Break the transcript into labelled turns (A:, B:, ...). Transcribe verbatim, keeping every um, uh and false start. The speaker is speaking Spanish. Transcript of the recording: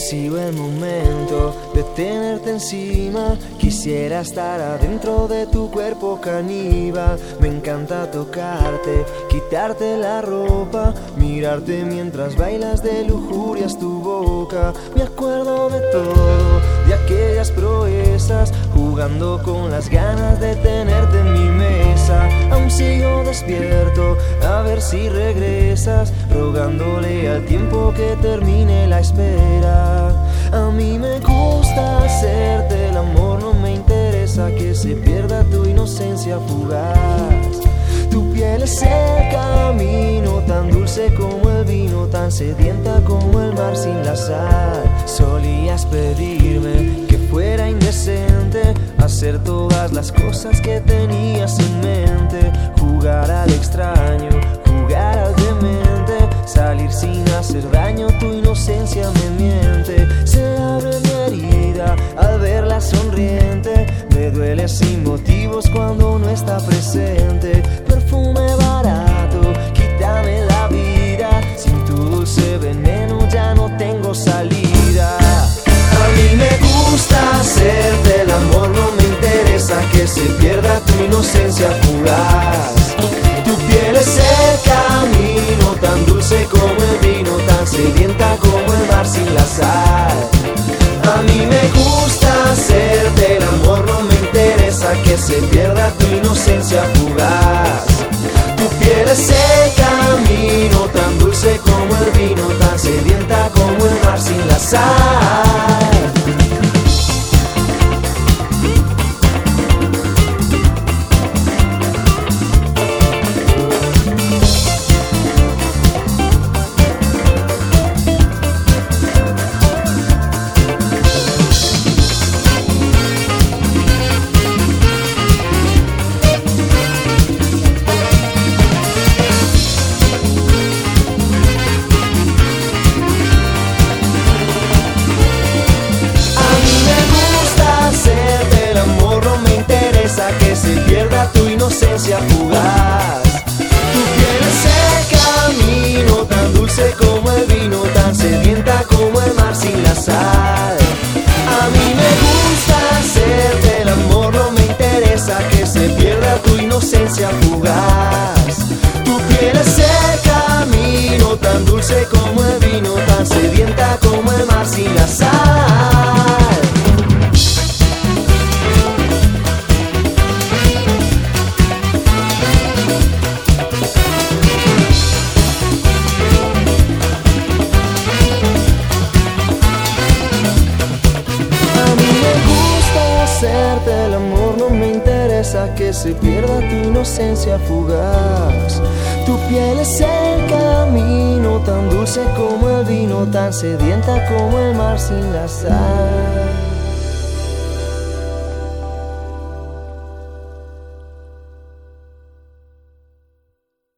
A: Percibo el momento de tenerte encima. Quisiera estar adentro de tu cuerpo caníbal. Me encanta tocarte, quitarte la ropa, mirarte mientras bailas de lujurias tu boca. Me acuerdo de todo, de aquellas proezas, jugando con las ganas de tenerte en mi mesa. Aún sigo despierto, a ver si regresas, rogándole al tiempo que termine la espera. A mí me gusta hacerte el amor, no me interesa que se pierda tu inocencia fugaz. Tu piel es el camino, tan dulce como el vino, tan sedienta como el mar sin la sal. Solías pedirme que fuera indecente hacer todas las cosas que tenías en mente, jugar al extraño, jugar al demente, salir sin hacer daño, tu inocencia me miente. Se abre mi herida al verla sonriente, me duele sin motivos cuando no está presente. Perfume barato, quítame la vida, sin tu dulce veneno ya no tengo salida. A mí me gusta hacerte el amor, no me interesa que se pierda tu inocencia fugaz. Tu piel es el camino, tan dulce como el vino, tan sedienta como el mar sin la sal. A mí me gusta hacerte el amor, no me interesa que se pierda tu inocencia fugaz. Tu piel es el camino, tan dulce como el vino, tan sedienta como el mar sin la sal. Que se pierda tu inocencia fugaz. Tu piel es el camino, tan dulce como el vino, tan sedienta como el mar sin la sal. A mí me gusta hacerte el amor, no me interesa que se pierda tu inocencia fugaz. Tu piel es el camino, tan dulce como el vino, tan sedienta como el mar sin la sal. Hacerte el amor, no me interesa que se pierda tu inocencia fugaz. Tu piel es el camino, tan dulce como el vino, tan sedienta como el mar sin la sal.